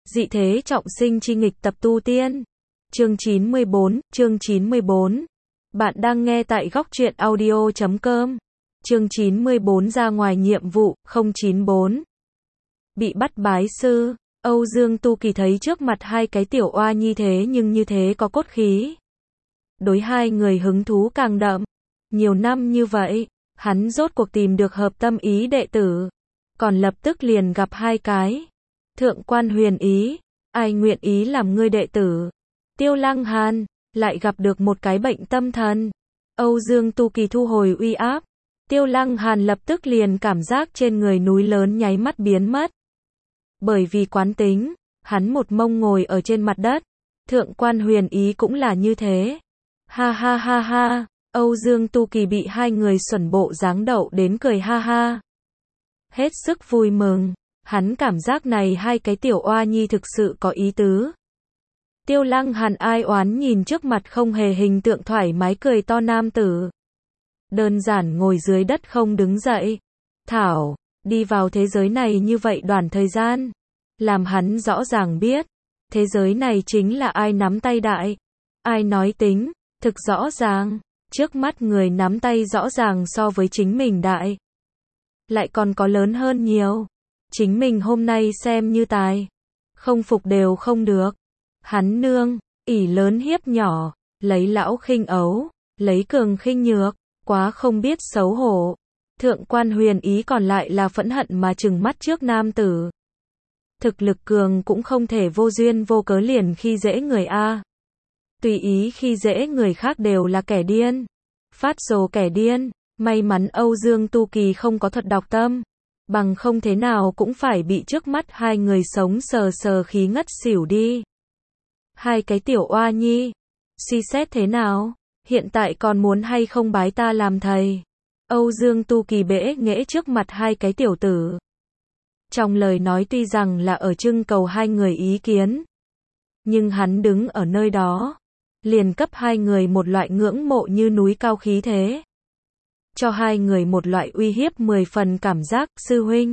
Dị thế trọng sinh chi nghịch tập tu tiên. Chương 94. Bạn đang nghe tại góc truyện audio.com. Chương 94 ra ngoài nhiệm vụ, 094. Bị bắt bái sư. Âu Dương Tu Kỳ thấy trước mặt hai cái tiểu oa nhi thế nhưng như thế có cốt khí. Đối hai người hứng thú càng đậm. Nhiều năm như vậy, hắn rốt cuộc tìm được hợp tâm ý đệ tử. Còn lập tức liền gặp hai cái. Thượng quan Huyền Ý, ai nguyện ý làm ngươi đệ tử? Tiêu Lăng Hàn, lại gặp được một cái bệnh tâm thần. Âu Dương Tu Kỳ thu hồi uy áp. Tiêu Lăng Hàn lập tức liền cảm giác trên người núi lớn nháy mắt biến mất. Bởi vì quán tính, hắn một mông ngồi ở trên mặt đất. Thượng quan Huyền Ý cũng là như thế. Ha ha ha ha, Âu Dương Tu Kỳ bị hai người xuẩn bộ dáng đậu đến cười ha ha. Hết sức vui mừng. Hắn cảm giác này hai cái tiểu oa nhi thực sự có ý tứ. Tiêu Lăng Hàn ai oán nhìn trước mặt không hề hình tượng thoải mái cười to nam tử. Đơn giản ngồi dưới đất không đứng dậy. Thảo, đi vào thế giới này như vậy đoạn thời gian. Làm hắn rõ ràng biết. Thế giới này chính là ai nắm tay đại. Ai nói tính, thực rõ ràng. Trước mắt người nắm tay rõ ràng so với chính mình đại. Lại còn có lớn hơn nhiều. Chính mình hôm nay xem như tài. Không phục đều không được. Hắn nương, ỷ lớn hiếp nhỏ, lấy lão khinh ấu, lấy cường khinh nhược, quá không biết xấu hổ. Thượng quan Huyền Ý còn lại là phẫn hận mà trừng mắt trước nam tử. Thực lực cường cũng không thể vô duyên vô cớ liền khi dễ người a. Tùy ý khi dễ người khác đều là kẻ điên. Phát rồ kẻ điên, may mắn Âu Dương Tu Kỳ không có thuật đọc tâm. Bằng không thế nào cũng phải bị trước mắt hai người sống sờ sờ khí ngất xỉu đi. Hai cái tiểu oa nhi, suy xét thế nào, hiện tại còn muốn hay không bái ta làm thầy? Âu Dương Tu Kỳ bẽ nghễ trước mặt hai cái tiểu tử. Trong lời nói tuy rằng là ở trưng cầu hai người ý kiến, nhưng hắn đứng ở nơi đó, liền cấp hai người một loại ngưỡng mộ như núi cao khí thế. Cho hai người một loại uy hiếp 10 phần cảm giác, sư huynh.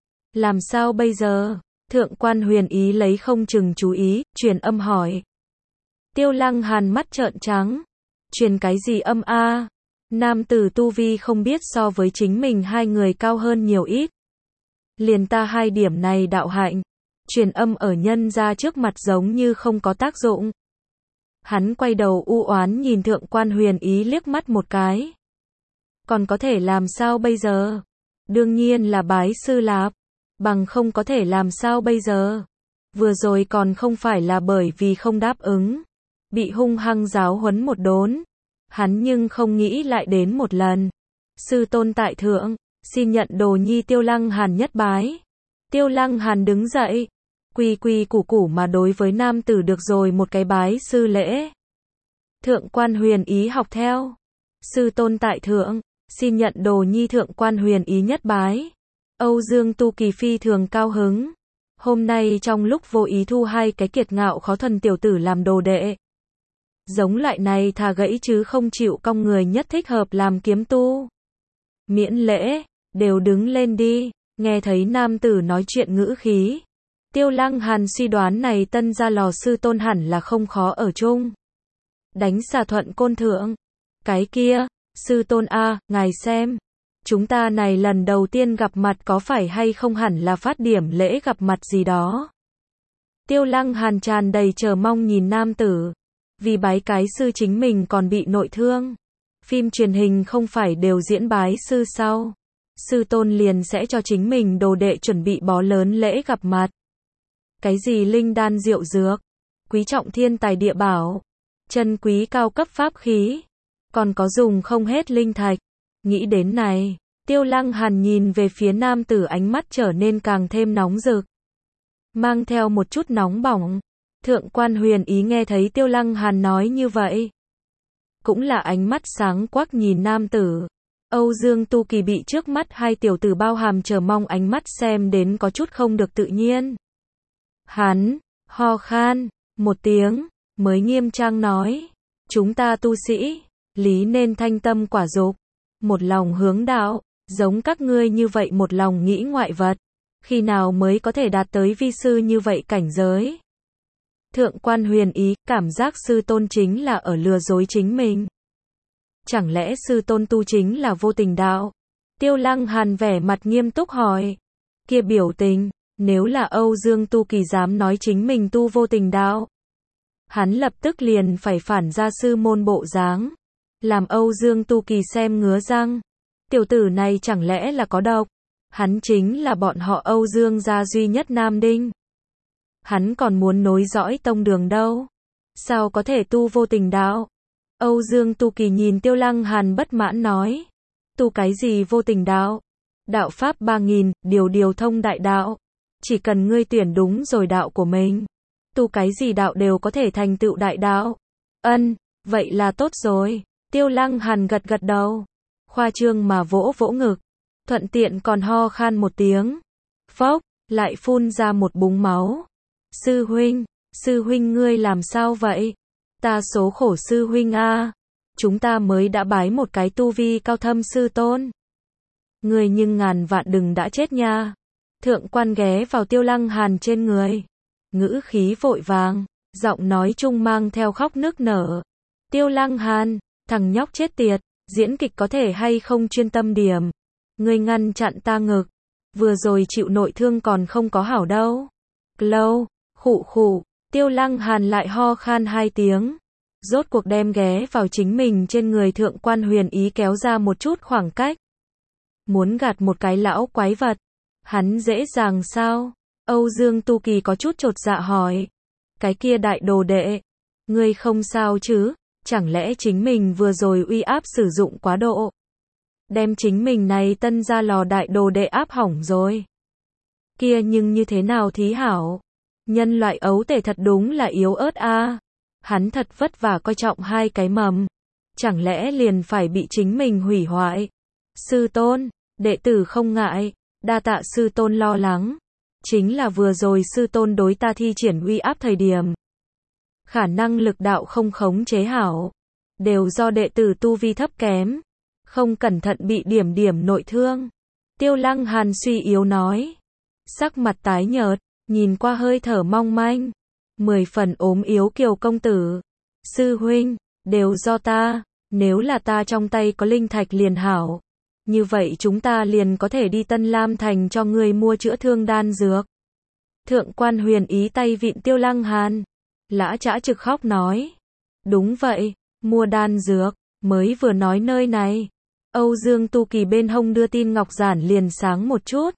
Làm sao bây giờ? Thượng quan Huyền Ý lấy không chừng chú ý, truyền âm hỏi. Tiêu Lăng Hàn mắt trợn trắng. Truyền cái gì âm a? Nam tử tu vi không biết so với chính mình hai người cao hơn nhiều ít. Liền ta hai điểm này đạo hạnh. Truyền âm ở nhân ra trước mặt giống như không có tác dụng. Hắn quay đầu u oán nhìn thượng quan Huyền Ý liếc mắt một cái. Còn có thể làm sao bây giờ? Đương nhiên là bái sư lạp. Bằng không có thể làm sao bây giờ? Vừa rồi còn không phải là bởi vì không đáp ứng. Bị hung hăng giáo huấn một đốn. Hắn nhưng không nghĩ lại đến một lần. Sư tôn tại thượng, xin nhận đồ nhi Tiêu Lăng Hàn nhất bái. Tiêu Lăng Hàn đứng dậy. Quy quy củ củ mà đối với nam tử được rồi một cái bái sư lễ. Thượng quan Huyền Ý học theo. Sư tôn tại thượng. Xin nhận đồ nhi thượng quan Huyền Ý nhất bái. Âu Dương Tu Kỳ phi thường cao hứng. Hôm nay trong lúc vô ý thu hai cái kiệt ngạo khó thuần tiểu tử làm đồ đệ. Giống loại này thà gãy chứ không chịu cong người nhất thích hợp làm kiếm tu. Miễn lễ, đều đứng lên đi. Nghe thấy nam tử nói chuyện ngữ khí. Tiêu Lăng Hàn suy đoán này tân gia lò sư tôn hẳn là không khó ở chung. Đánh xà thuận côn thượng. Cái kia. Sư tôn a, ngài xem. Chúng ta này lần đầu tiên gặp mặt có phải hay không hẳn là phát điểm lễ gặp mặt gì đó. Tiêu Lăng Hàn tràn đầy chờ mong nhìn nam tử. Vì bái cái sư chính mình còn bị nội thương. Phim truyền hình không phải đều diễn bái sư sao? Sư tôn liền sẽ cho chính mình đồ đệ chuẩn bị bó lớn lễ gặp mặt. Cái gì linh đan diệu dược, quý trọng thiên tài địa bảo, chân quý cao cấp pháp khí. Còn có dùng không hết linh thạch. Nghĩ đến này, Tiêu Lăng Hàn nhìn về phía nam tử ánh mắt trở nên càng thêm nóng rực. Mang theo một chút nóng bỏng. Thượng quan Huyền Ý nghe thấy Tiêu Lăng Hàn nói như vậy. Cũng là ánh mắt sáng quắc nhìn nam tử. Âu Dương Tu Kỳ bị trước mắt hai tiểu tử bao hàm chờ mong ánh mắt xem đến có chút không được tự nhiên. Hắn, ho khan, một tiếng, mới nghiêm trang nói. Chúng ta tu sĩ. Lý nên thanh tâm quả dục, một lòng hướng đạo, giống các ngươi như vậy một lòng nghĩ ngoại vật. Khi nào mới có thể đạt tới vi sư như vậy cảnh giới? Thượng quan Huyền Ý, cảm giác sư tôn chính là ở lừa dối chính mình. Chẳng lẽ sư tôn tu chính là vô tình đạo? Tiêu Lăng Hàn vẻ mặt nghiêm túc hỏi. Kia biểu tình, nếu là Âu Dương Tu Kỳ dám nói chính mình tu vô tình đạo, hắn lập tức liền phải phản ra sư môn bộ dáng, làm Âu Dương Tu Kỳ xem ngứa răng. Tiểu tử này chẳng lẽ là có độc? Hắn chính là bọn họ Âu Dương gia duy nhất nam đinh. Hắn còn muốn nối dõi tông đường đâu. Sao có thể tu vô tình đạo? Âu Dương Tu Kỳ nhìn Tiêu Lăng Hàn bất mãn nói. Tu cái gì vô tình đạo? Đạo pháp 3000, điều thông đại đạo. Chỉ cần ngươi tuyển đúng rồi đạo của mình, tu cái gì đạo đều có thể thành tựu đại đạo. Vậy là tốt rồi. Tiêu Lăng Hàn gật gật đầu, khoa trương mà vỗ vỗ ngực, thuận tiện còn ho khan một tiếng. Phốc, lại phun ra một búng máu. Sư huynh ngươi làm sao vậy? Ta số khổ sư huynh a. Chúng ta mới đã bái một cái tu vi cao thâm sư tôn. Ngươi nhưng ngàn vạn đừng đã chết nha. Thượng quan ghé vào Tiêu Lăng Hàn trên người, ngữ khí vội vàng, giọng nói chung mang theo khóc nức nở. Tiêu Lăng Hàn, thằng nhóc chết tiệt, diễn kịch có thể hay không chuyên tâm điểm? Ngươi ngăn chặn ta ngực, vừa rồi chịu nội thương còn không có hảo đâu. Lâu, khụ, Tiêu Lăng Hàn lại ho khan 2 tiếng, rốt cuộc đem ghé vào chính mình trên người Thượng quan Huyền Ý kéo ra một chút khoảng cách. Muốn gạt một cái lão quái vật, hắn dễ dàng sao? Âu Dương Tu Kỳ có chút chột dạ hỏi. Cái kia đại đồ đệ, ngươi không sao chứ? Chẳng lẽ chính mình vừa rồi uy áp sử dụng quá độ, đem chính mình này tân ra lò đại đồ đệ áp hỏng rồi? Kia nhưng như thế nào thí hảo? Nhân loại ấu tể thật đúng là yếu ớt a. Hắn thật vất vả coi trọng 2 cái mầm, chẳng lẽ liền phải bị chính mình hủy hoại? Sư tôn, đệ tử không ngại, đa tạ sư tôn lo lắng. Chính là vừa rồi sư tôn đối ta thi triển uy áp thời điểm, khả năng lực đạo không khống chế hảo, đều do đệ tử tu vi thấp kém, không cẩn thận bị điểm nội thương. Tiêu Lăng Hàn suy yếu nói, sắc mặt tái nhợt, nhìn qua hơi thở mong manh, 10 phần ốm yếu Kiều công tử. Sư huynh, đều do ta, nếu là ta trong tay có linh thạch liền hảo. Như vậy chúng ta liền có thể đi Tân Lam Thành cho ngươi mua chữa thương đan dược. Thượng quan Huyền Ý tay vịn Tiêu Lăng Hàn, lã chã trực khóc nói. Đúng vậy, mua đan dược, mới vừa nói nơi này. Âu Dương Tu Kỳ bên hông đưa tin ngọc giản liền sáng một chút.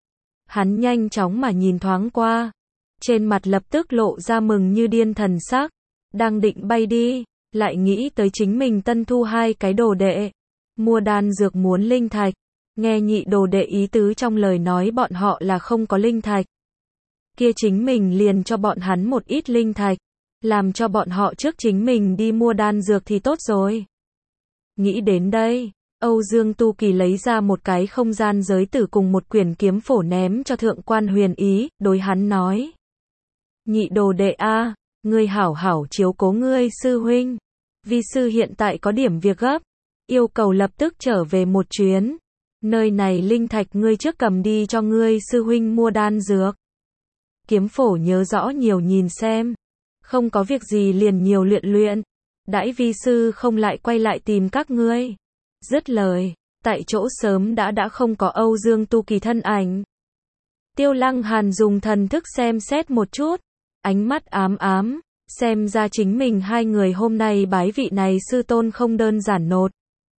Hắn nhanh chóng mà nhìn thoáng qua, trên mặt lập tức lộ ra mừng như điên thần sắc, đang định bay đi, lại nghĩ tới chính mình tân thu 2 cái đồ đệ. Mua đan dược muốn linh thạch, nghe nhị đồ đệ ý tứ trong lời nói bọn họ là không có linh thạch. Kia chính mình liền cho bọn hắn một ít linh thạch, làm cho bọn họ trước chính mình đi mua đan dược thì tốt rồi. Nghĩ đến đây, Âu Dương Tu Kỳ lấy ra một cái không gian giới tử cùng một quyển kiếm phổ ném cho Thượng quan Huyền Ý, đối hắn nói. Nhị đồ đệ a, ngươi hảo hảo chiếu cố ngươi sư huynh. Vi sư hiện tại có điểm việc gấp, yêu cầu lập tức trở về một chuyến. Nơi này linh thạch ngươi trước cầm đi cho ngươi sư huynh mua đan dược. Kiếm phổ nhớ rõ nhiều nhìn xem. Không có việc gì liền nhiều luyện. Đãi vi sư không lại quay lại tìm các ngươi. Dứt lời, tại chỗ sớm đã không có Âu Dương Tu Kỳ thân ảnh. Tiêu Lăng Hàn dùng thần thức xem xét một chút, ánh mắt ám, xem ra chính mình 2 người hôm nay bái vị này sư tôn không đơn giản nột.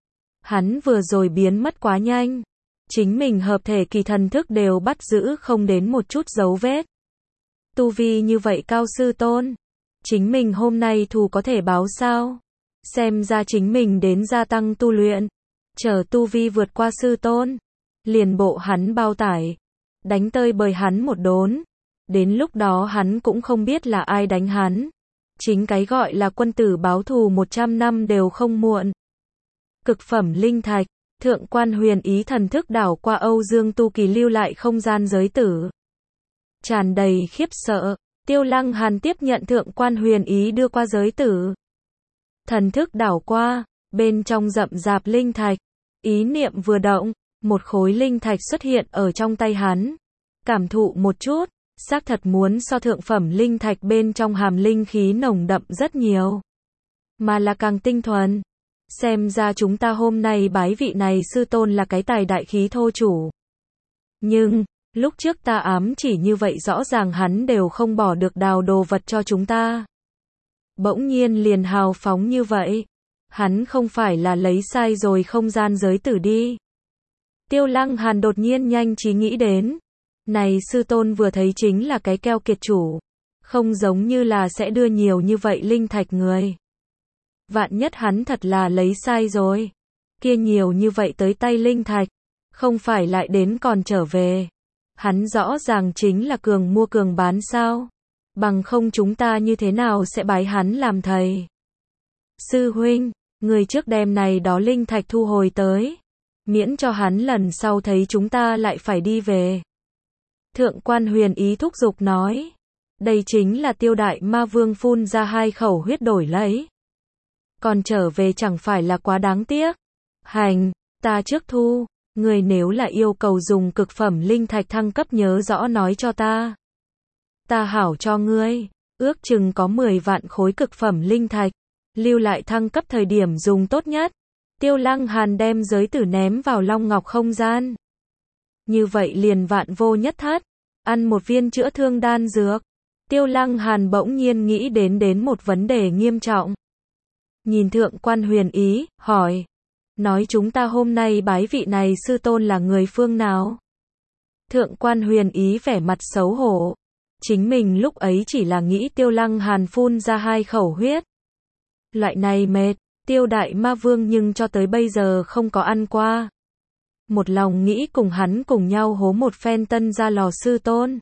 Hắn vừa rồi biến mất quá nhanh, chính mình hợp thể kỳ thần thức đều bắt giữ không đến một chút dấu vết. Tu vi như vậy cao sư tôn, chính mình hôm nay thù có thể báo sao? Xem ra chính mình đến gia tăng tu luyện, chờ tu vi vượt qua sư tôn, liền bộ hắn bao tải, đánh tơi bời hắn một đốn. Đến lúc đó hắn cũng không biết là ai đánh hắn. Chính cái gọi là quân tử báo thù 100 năm đều không muộn. Cực phẩm linh thạch, Thượng quan Huyền Ý thần thức đảo qua Âu Dương Tu Kỳ lưu lại không gian giới tử. Tràn đầy khiếp sợ, Tiêu Lăng Hàn tiếp nhận Thượng quan Huyền Ý đưa qua giới tử. Thần thức đảo qua, bên trong rậm rạp linh thạch, ý niệm vừa động, một khối linh thạch xuất hiện ở trong tay hắn. cảm thụ một chút, xác thật muốn so thượng phẩm linh thạch bên trong hàm linh khí nồng đậm rất nhiều, mà là càng tinh thuần. Xem ra chúng ta hôm nay bái vị này sư tôn là cái tài đại khí thô chủ. Nhưng, lúc trước ta ám chỉ như vậy rõ ràng hắn đều không bỏ được đào đồ vật cho chúng ta. Bỗng nhiên liền hào phóng như vậy. Hắn không phải là lấy sai rồi không gian giới tử đi. Tiêu Lăng Hàn đột nhiên nhanh trí nghĩ đến. Này sư tôn vừa thấy chính là cái keo kiệt chủ. Không giống như là sẽ đưa nhiều như vậy linh thạch người. Vạn nhất hắn thật là lấy sai rồi. Kia nhiều như vậy tới tay linh thạch. Không phải lại đến còn trở về. Hắn rõ ràng chính là cường mua cường bán sao. Bằng không chúng ta như thế nào sẽ bái hắn làm thầy. Sư huynh, người trước đem này đó linh thạch thu hồi tới. Miễn cho hắn lần sau thấy chúng ta lại phải đi về. Thượng quan Huyền Ý thúc giục nói. Đây chính là Tiêu đại ma vương phun ra 2 khẩu huyết đổi lấy. Còn trở về chẳng phải là quá đáng tiếc. Hành, ta trước thu. Người nếu là yêu cầu dùng cực phẩm linh thạch thăng cấp nhớ rõ nói cho ta. Ta hảo cho ngươi. Ước chừng có 10 vạn khối cực phẩm linh thạch. Lưu lại thăng cấp thời điểm dùng tốt nhất. Tiêu Lăng Hàn đem giới tử ném vào long ngọc không gian. Như vậy liền vạn vô nhất thất. Ăn một viên chữa thương đan dược. Tiêu Lăng Hàn bỗng nhiên nghĩ đến một vấn đề nghiêm trọng. Nhìn thượng quan Huyền Ý, hỏi. Nói chúng ta hôm nay bái vị này sư tôn là người phương nào? Thượng quan Huyền Ý vẻ mặt xấu hổ. Chính mình lúc ấy chỉ là nghĩ Tiêu Lăng Hàn phun ra 2 khẩu huyết. Loại này mệt, Tiêu đại ma vương nhưng cho tới bây giờ không có ăn qua. Một lòng nghĩ cùng hắn cùng nhau hố một phen tân gia lò sư tôn.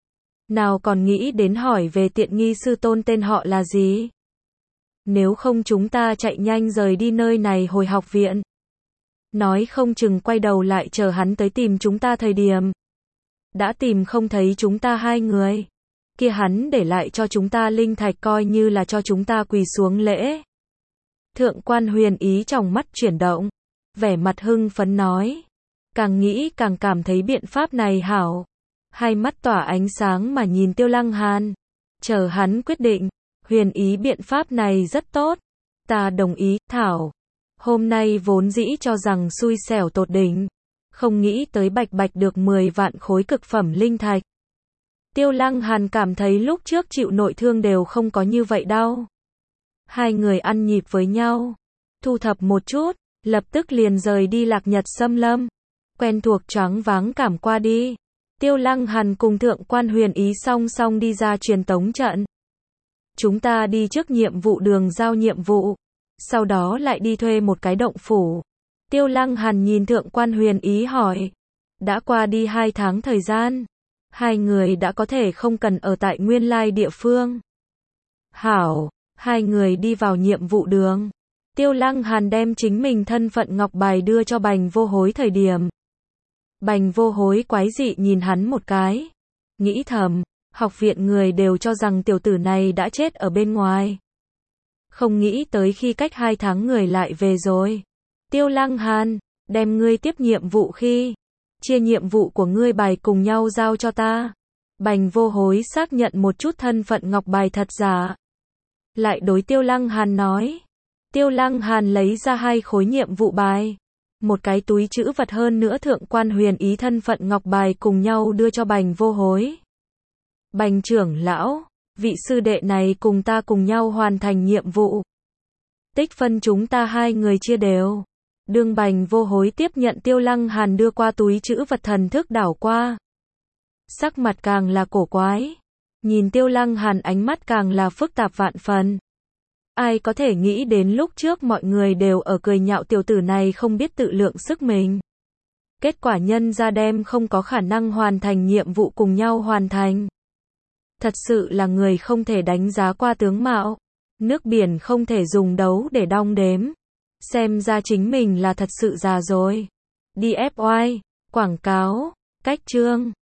Nào còn nghĩ đến hỏi về tiện nghi sư tôn tên họ là gì? Nếu không chúng ta chạy nhanh rời đi nơi này hồi học viện. Nói không chừng quay đầu lại chờ hắn tới tìm chúng ta thời điểm. Đã tìm không thấy chúng ta 2 người. Kia hắn để lại cho chúng ta linh thạch coi như là cho chúng ta quỳ xuống lễ. Thượng quan Huyền Ý trong mắt chuyển động. Vẻ mặt hưng phấn nói. Càng nghĩ càng cảm thấy biện pháp này hảo. Hai mắt tỏa ánh sáng mà nhìn Tiêu Lăng Hàn. Chờ hắn quyết định. Huyền Ý biện pháp này rất tốt. Ta đồng ý, thảo. Hôm nay vốn dĩ cho rằng xui xẻo tột đỉnh. Không nghĩ tới bạch bạch được 10 vạn khối cực phẩm linh thạch. Tiêu Lăng Hàn cảm thấy lúc trước chịu nội thương đều không có như vậy đâu. Hai người ăn nhịp với nhau. Thu thập một chút. Lập tức liền rời đi Lạc Nhật Xâm Lâm. Quen thuộc choáng váng cảm qua đi. Tiêu Lăng Hàn cùng thượng quan Huyền Ý song song đi ra truyền tống trận. Chúng ta đi trước nhiệm vụ đường giao nhiệm vụ. Sau đó lại đi thuê một cái động phủ. Tiêu Lăng Hàn nhìn thượng quan Huyền Ý hỏi. Đã qua đi 2 tháng thời gian. 2 người đã có thể không cần ở tại nguyên lai địa phương. Hảo, 2 người đi vào nhiệm vụ đường. Tiêu Lăng Hàn đem chính mình thân phận ngọc bài đưa cho Bành Vô Hối thời điểm. Bành Vô Hối quái dị nhìn hắn một cái. Nghĩ thầm, học viện người đều cho rằng tiểu tử này đã chết ở bên ngoài. Không nghĩ tới khi cách 2 tháng người lại về rồi. Tiêu Lăng Hàn, đem ngươi tiếp nhiệm vụ khi. Chia nhiệm vụ của ngươi bài cùng nhau giao cho ta. Bành Vô Hối xác nhận một chút thân phận ngọc bài thật giả. Lại đối Tiêu Lăng Hàn nói. Tiêu Lăng Hàn lấy ra 2 khối nhiệm vụ bài. Một cái túi trữ vật hơn nữa thượng quan Huyền Ý thân phận ngọc bài cùng nhau đưa cho Bành Vô Hối. Bành trưởng lão, vị sư đệ này cùng ta cùng nhau hoàn thành nhiệm vụ. Tích phân chúng ta 2 người chia đều. Đương Bành Vô Hối tiếp nhận Tiêu Lăng Hàn đưa qua túi trữ vật thần thức đảo qua. Sắc mặt càng là cổ quái. Nhìn Tiêu Lăng Hàn ánh mắt càng là phức tạp vạn phần. Ai có thể nghĩ đến lúc trước mọi người đều ở cười nhạo tiểu tử này không biết tự lượng sức mình. Kết quả nhân ra đem không có khả năng hoàn thành nhiệm vụ cùng nhau hoàn thành. Thật sự là người không thể đánh giá qua tướng mạo. Nước biển không thể dùng đấu để đong đếm. Xem ra chính mình là thật sự già rồi. Đi FY, quảng cáo, cách chương.